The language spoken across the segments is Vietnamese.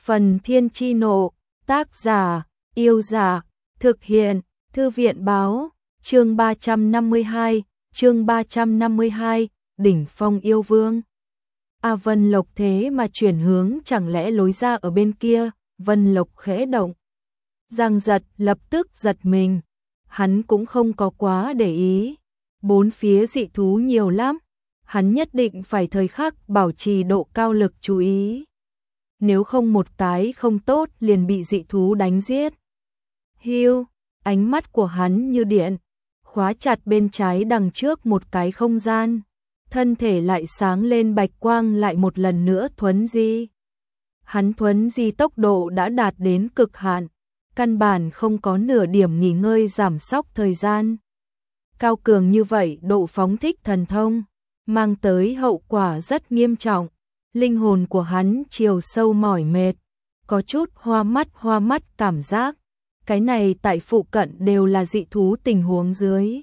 Phần Thiên Chi Nộ, tác giả, Yêu Giả, thực hiện, Thư viện Báo, chương 352, Đỉnh Phong Yêu Vương. Vân Lộc thế mà chuyển hướng, chẳng lẽ lối ra ở bên kia? Vân Lộc khẽ động. Giang Giật lập tức giật mình, hắn cũng không có quá để ý. Bốn phía dị thú nhiều lắm, hắn nhất định phải thời khắc bảo trì độ cao lực chú ý. Nếu không một cái không tốt liền bị dị thú đánh giết. Hiu, ánh mắt của hắn như điện, khóa chặt bên trái đằng trước một cái không gian. Thân thể lại sáng lên bạch quang, lại một lần nữa thuấn di. Hắn thuấn di tốc độ đã đạt đến cực hạn, căn bản không có nửa điểm nghỉ ngơi giảm sóc thời gian. Cao cường như vậy độ phóng thích thần thông, mang tới hậu quả rất nghiêm trọng. Linh hồn của hắn chiều sâu mỏi mệt, có chút hoa mắt cảm giác. Cái này tại phụ cận đều là dị thú tình huống dưới,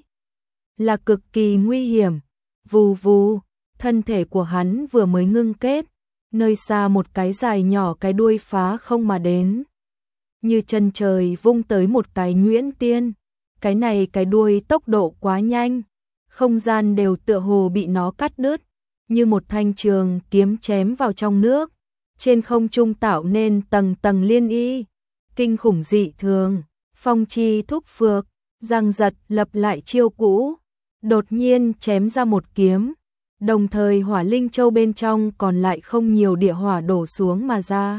là cực kỳ nguy hiểm. Vù vù, thân thể của hắn vừa mới ngưng kết, nơi xa một cái dài nhỏ cái đuôi phá không mà đến. Như chân trời vung tới một cái nhuyễn tiên, cái này cái đuôi tốc độ quá nhanh, không gian đều tựa hồ bị nó cắt đứt, như một thanh trường kiếm chém vào trong nước, trên không trung tạo nên tầng tầng liên y, kinh khủng dị thường. Phong chi thúc phược, Giang Giật lập lại chiêu cũ, đột nhiên chém ra một kiếm, đồng thời hỏa linh châu bên trong còn lại không nhiều địa hỏa đổ xuống mà ra.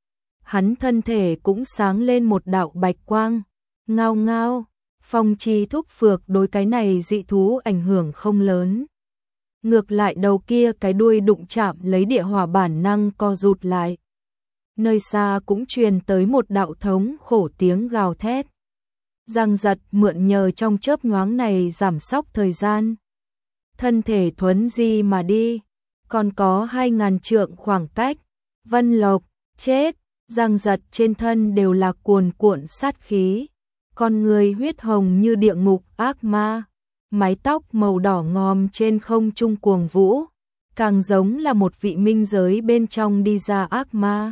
Hắn thân thể cũng sáng lên một đạo bạch quang, ngao ngao. Phong chi thúc phược đối cái này dị thú ảnh hưởng không lớn. Ngược lại đầu kia cái đuôi đụng chạm lấy địa hỏa bản năng co rụt lại. Nơi xa cũng truyền tới một đạo thống khổ tiếng gào thét. Giang Giật mượn nhờ trong chớp nhoáng này giảm sóc thời gian. Thân thể thuấn di mà đi, còn có 2000 trượng khoảng cách. Vân Lộc, chết. Giang Giật trên thân đều là cuồn cuộn sát khí. Con người huyết hồng như địa ngục ác ma, mái tóc màu đỏ ngòm trên không trung cuồng vũ, càng giống là một vị minh giới bên trong đi ra ác ma.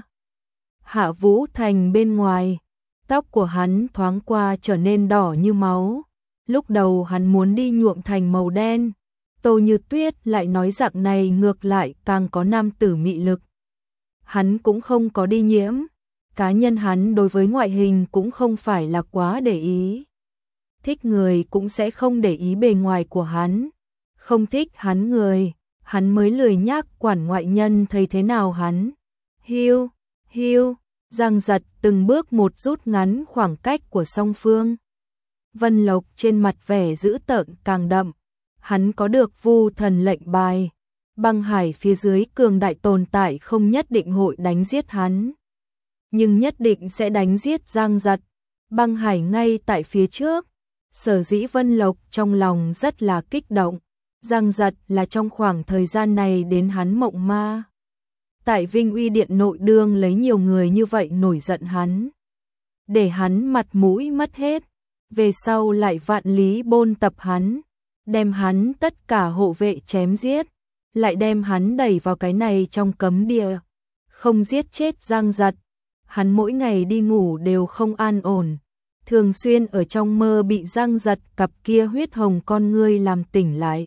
Hạ Vũ Thành bên ngoài, tóc của hắn thoáng qua trở nên đỏ như máu. Lúc đầu hắn muốn đi nhuộm thành màu đen, Tô Như Tuyết lại nói dạng này ngược lại càng có nam tử mị lực. Hắn cũng không có đi nhiễm. Cá nhân hắn đối với ngoại hình cũng không phải là quá để ý. Thích người cũng sẽ không để ý bề ngoài của hắn. Không thích hắn người, hắn mới lười nhác quản ngoại nhân thấy thế nào hắn. Hiu, hiu, Giang Giật từng bước một rút ngắn khoảng cách của song phương. Vân Lộc trên mặt vẻ dữ tợn càng đậm. Hắn có được Vu Thần lệnh bài. Băng hải phía dưới cường đại tồn tại không nhất định hội đánh giết hắn, nhưng nhất định sẽ đánh giết Giang Giật. Băng hải ngay tại phía trước. Sở dĩ Vân Lộc trong lòng rất là kích động. Giang Giật là trong khoảng thời gian này đến hắn mộng ma. Tại Vinh Uy Điện nội đương lấy nhiều người như vậy nổi giận hắn, để hắn mặt mũi mất hết. Về sau lại vạn lý bôn tập hắn, đem hắn tất cả hộ vệ chém giết, lại đem hắn đẩy vào cái này trong cấm địa. Không giết chết Giang Giật, hắn mỗi ngày đi ngủ đều không an ổn, thường xuyên ở trong mơ bị Giang Giật cặp kia huyết hồng con ngươi làm tỉnh lại.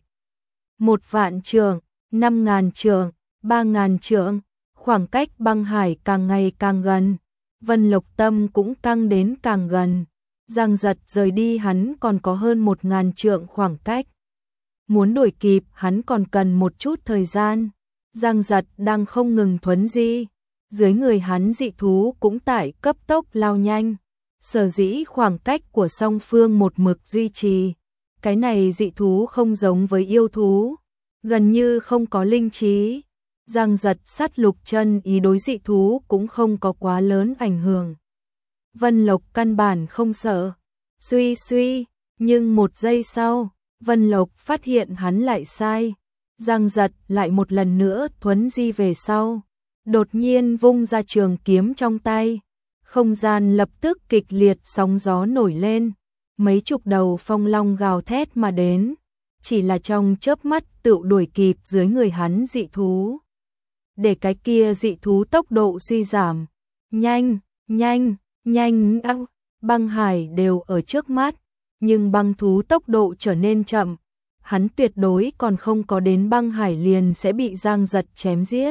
1.000 trượng, 5.000 trượng, 3.000 trượng, khoảng cách băng hải càng ngày càng gần. Vân Lộc tâm cũng căng đến càng gần. Giang Giật rời đi hắn còn có hơn 1.000 trượng khoảng cách. Muốn đuổi kịp hắn còn cần một chút thời gian. Giang Giật đang không ngừng thuấn di. Dưới người hắn dị thú cũng tại cấp tốc lao nhanh. Sở dĩ khoảng cách của song phương một mực duy trì. Cái này dị thú không giống với yêu thú, gần như không có linh trí. Giang Giật sát lục chân ý đối dị thú cũng không có quá lớn ảnh hưởng. Vân Lộc căn bản không sợ. Suy suy, nhưng một giây sau, Vân Lộc phát hiện hắn lại sai. Giang Giật lại một lần nữa thuấn di về sau, đột nhiên vung ra trường kiếm trong tay. Không gian lập tức kịch liệt sóng gió nổi lên, mấy chục đầu phong long gào thét mà đến, chỉ là trong chớp mắt tự đuổi kịp dưới người hắn dị thú. Để cái kia dị thú tốc độ suy giảm, Nhanh, nhanh, nhanh, băng hải đều ở trước mắt, nhưng băng thú tốc độ trở nên chậm. Hắn tuyệt đối còn không có đến băng hải liền sẽ bị Giang Giật chém giết.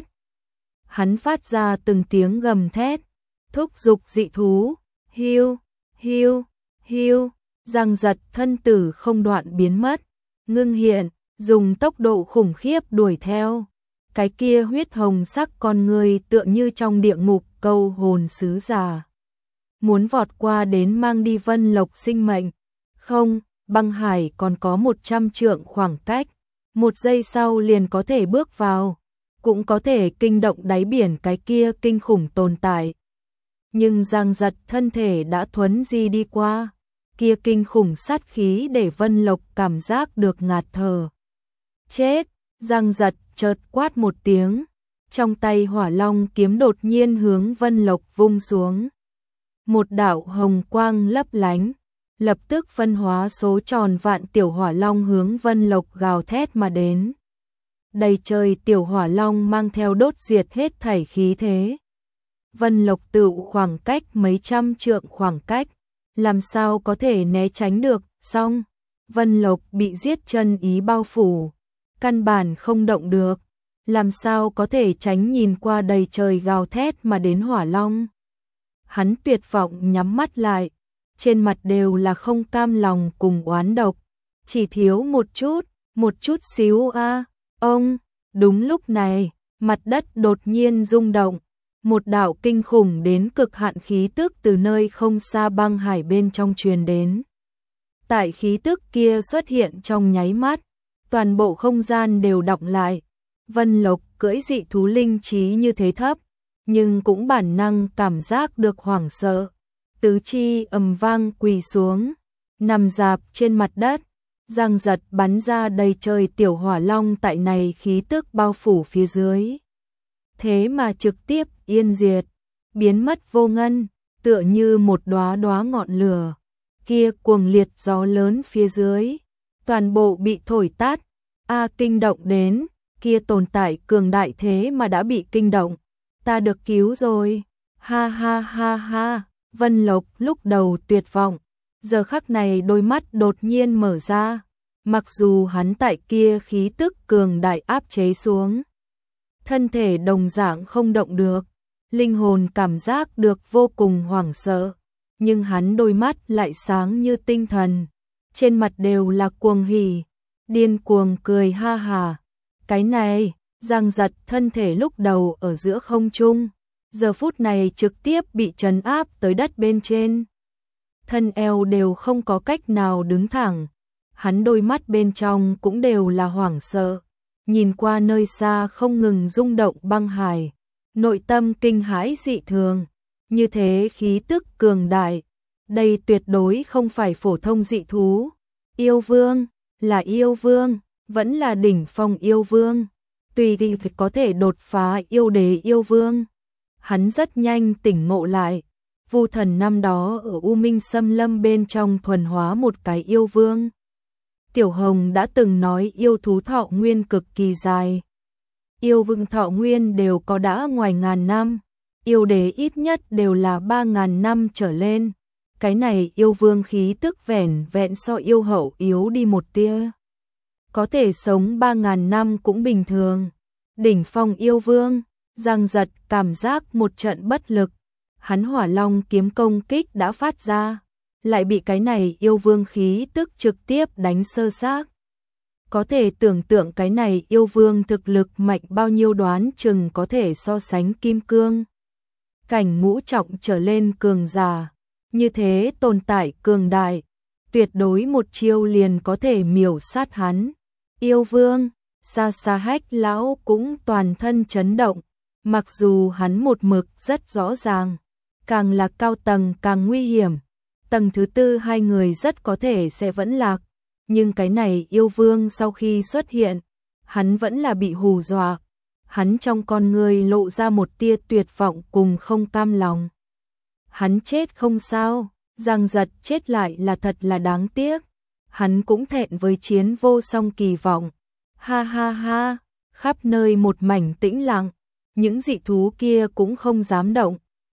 Hắn phát ra từng tiếng gầm thét, thúc giục dị thú, hiu, hiu, hiu. Giang Giật thân tử không đoạn biến mất, ngưng hiện, dùng tốc độ khủng khiếp đuổi theo. Cái kia huyết hồng sắc con người tựa như trong địa ngục câu hồn sứ giả. Muốn vọt qua đến mang đi Vân Lộc sinh mệnh. Không, băng hải còn có 100 trượng khoảng cách. 1 giây sau liền có thể bước vào. Cũng có thể kinh động đáy biển cái kia kinh khủng tồn tại. Nhưng Giang Giật thân thể đã thuấn di đi qua. Kia kinh khủng sát khí để Vân Lộc cảm giác được ngạt thở. Chết! Giang Giật chợt quát một tiếng. Trong tay hỏa long kiếm đột nhiên hướng Vân Lộc vung xuống. Một đạo hồng quang lấp lánh. Lập tức phân hóa số tròn vạn tiểu hỏa long hướng Vân Lộc gào thét mà đến. Đầy trời tiểu hỏa long mang theo đốt diệt hết thảy khí thế. Vân Lộc tự khoảng cách mấy trăm trượng khoảng cách. Làm sao có thể né tránh được, xong. Vân Lộc bị giết chân ý bao phủ. Căn bản không động được. Làm sao có thể tránh nhìn qua đầy trời gào thét mà đến hỏa long. Hắn tuyệt vọng nhắm mắt lại. Trên mặt đều là không cam lòng cùng oán độc. Chỉ thiếu một chút xíu ông. Đúng lúc này, mặt đất đột nhiên rung động. Một đạo kinh khủng đến cực hạn khí tức từ nơi không xa băng hải bên trong truyền đến. Tại khí tức kia xuất hiện trong nháy mắt, toàn bộ không gian đều đọng lại. Vân Lộc cưỡi dị thú linh trí như thế thấp, nhưng cũng bản năng cảm giác được hoảng sợ. Tứ chi ầm vang quỳ xuống, nằm rạp trên mặt đất. Giang Giật bắn ra đầy trời tiểu hỏa long tại này khí tức bao phủ phía dưới. Thế mà trực tiếp yên diệt, biến mất vô ngân, tựa như một đóa đóa ngọn lửa. Kia cuồng liệt gió lớn phía dưới, toàn bộ bị thổi tắt. Kinh động đến, kia tồn tại cường đại thế mà đã bị kinh động. Ta được cứu rồi. Ha ha ha ha. Vân Lộc lúc đầu tuyệt vọng, giờ khắc này đôi mắt đột nhiên mở ra. Mặc dù hắn tại kia khí tức cường đại áp chế xuống, thân thể đồng dạng không động được, linh hồn cảm giác được vô cùng hoảng sợ, nhưng hắn đôi mắt lại sáng như tinh thần, trên mặt đều là cuồng hỉ, điên cuồng cười ha hà. Cái này, Giang Giật thân thể lúc đầu ở giữa không trung, giờ phút này trực tiếp bị trấn áp tới đất bên trên. Thân eo đều không có cách nào đứng thẳng, hắn đôi mắt bên trong cũng đều là hoảng sợ, nhìn qua nơi xa không ngừng rung động băng hải, nội tâm kinh hãi dị thường, như thế khí tức cường đại, đây tuyệt đối không phải phổ thông dị thú, yêu vương, là yêu vương, vẫn là đỉnh phong yêu vương, tùy thì có thể đột phá yêu đế yêu vương. Hắn rất nhanh tỉnh ngộ lại, Vu Thần năm đó ở U Minh Xâm Lâm bên trong thuần hóa một cái yêu vương. Tiểu Hồng đã từng nói yêu thú thọ nguyên cực kỳ dài. Yêu vương thọ nguyên đều có đã ngoài ngàn năm, yêu đế ít nhất đều là 3.000 năm trở lên. Cái này yêu vương khí tức vẻn vẹn so yêu hậu yếu đi một tia. Có thể sống 3.000 năm cũng bình thường. Đỉnh phong yêu vương, Giang Giật cảm giác một trận bất lực. Hắn hỏa long kiếm công kích đã phát ra, lại bị cái này yêu vương khí tức trực tiếp đánh sơ xác. Có thể tưởng tượng cái này yêu vương thực lực mạnh bao nhiêu, đoán chừng có thể so sánh kim cương cảnh ngũ trọng trở lên cường giả. Như thế tồn tại cường đại, tuyệt đối một chiêu liền có thể miểu sát hắn. Yêu vương, Sa Sa Hách lão cũng toàn thân chấn động, mặc dù hắn một mực rất rõ ràng, càng là cao tầng càng nguy hiểm. Tầng thứ tư hai người rất có thể sẽ vẫn lạc, nhưng cái này yêu vương sau khi xuất hiện, hắn vẫn là bị hù dọa. Hắn trong con người lộ ra một tia tuyệt vọng cùng không cam lòng. Hắn chết không sao, Giang Giật chết lại là thật là đáng tiếc. Hắn cũng thẹn với chiến vô song kỳ vọng. Ha ha ha, khắp nơi một mảnh tĩnh lặng, những dị thú kia cũng không dám động,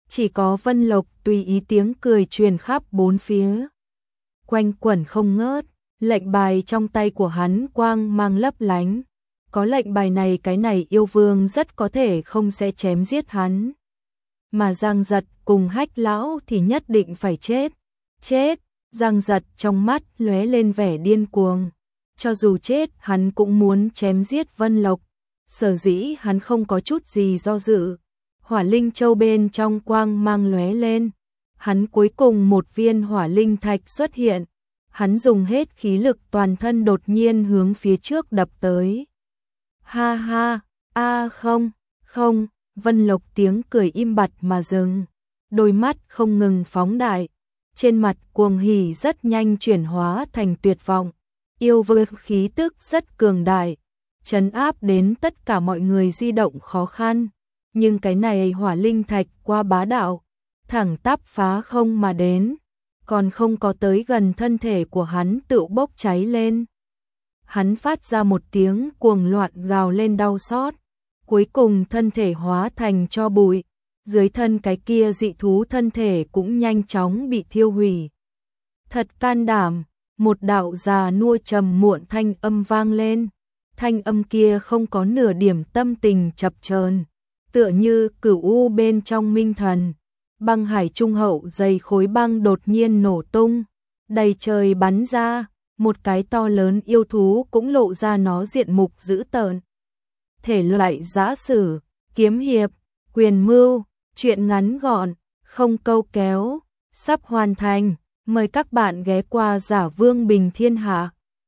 Chỉ có Vân Lộc tùy ý tiếng cười truyền khắp bốn phía. Quanh quẩn không ngớt, lệnh bài trong tay của hắn quang mang lấp lánh. Có lệnh bài này cái này yêu vương rất có thể không sẽ chém giết hắn. Mà Giang Giật cùng Hách lão thì nhất định phải chết. Chết, Giang Giật trong mắt lóe lên vẻ điên cuồng. Cho dù chết hắn cũng muốn chém giết Vân Lộc. Sở dĩ hắn không có chút gì do dự. Hỏa linh châu bên trong quang mang lóe lên. Hắn cuối cùng một viên hỏa linh thạch xuất hiện. Hắn dùng hết khí lực toàn thân đột nhiên hướng phía trước đập tới. Ha ha, không, không, Vân Lộc tiếng cười im bặt mà dừng. Đôi mắt không ngừng phóng đại. Trên mặt cuồng hỉ rất nhanh chuyển hóa thành tuyệt vọng. Yêu vương khí tức rất cường đại. Trấn áp đến tất cả mọi người di động khó khăn. Nhưng cái này hỏa linh thạch qua bá đạo. Thẳng tắp phá không mà đến. Còn không có tới gần thân thể của hắn tự bốc cháy lên. Hắn phát ra một tiếng cuồng loạn gào lên đau xót. Cuối cùng thân thể hóa thành tro bụi. Dưới thân cái kia dị thú thân thể cũng nhanh chóng bị thiêu hủy. Thật can đảm, một đạo già nua trầm muộn thanh âm vang lên. Thanh âm kia không có nửa điểm tâm tình chập chờn, tựa như cửu u bên trong minh thần. Băng hải trung hậu dày khối băng đột nhiên nổ tung, đầy trời bắn ra, một cái to lớn yêu thú cũng lộ ra nó diện mục dữ tợn. Thể loại giã sử, kiếm hiệp, quyền mưu, truyện ngắn gọn, không câu kéo, sắp hoàn thành. Mời các bạn ghé qua Giả Vương Bình Thiên Hạ.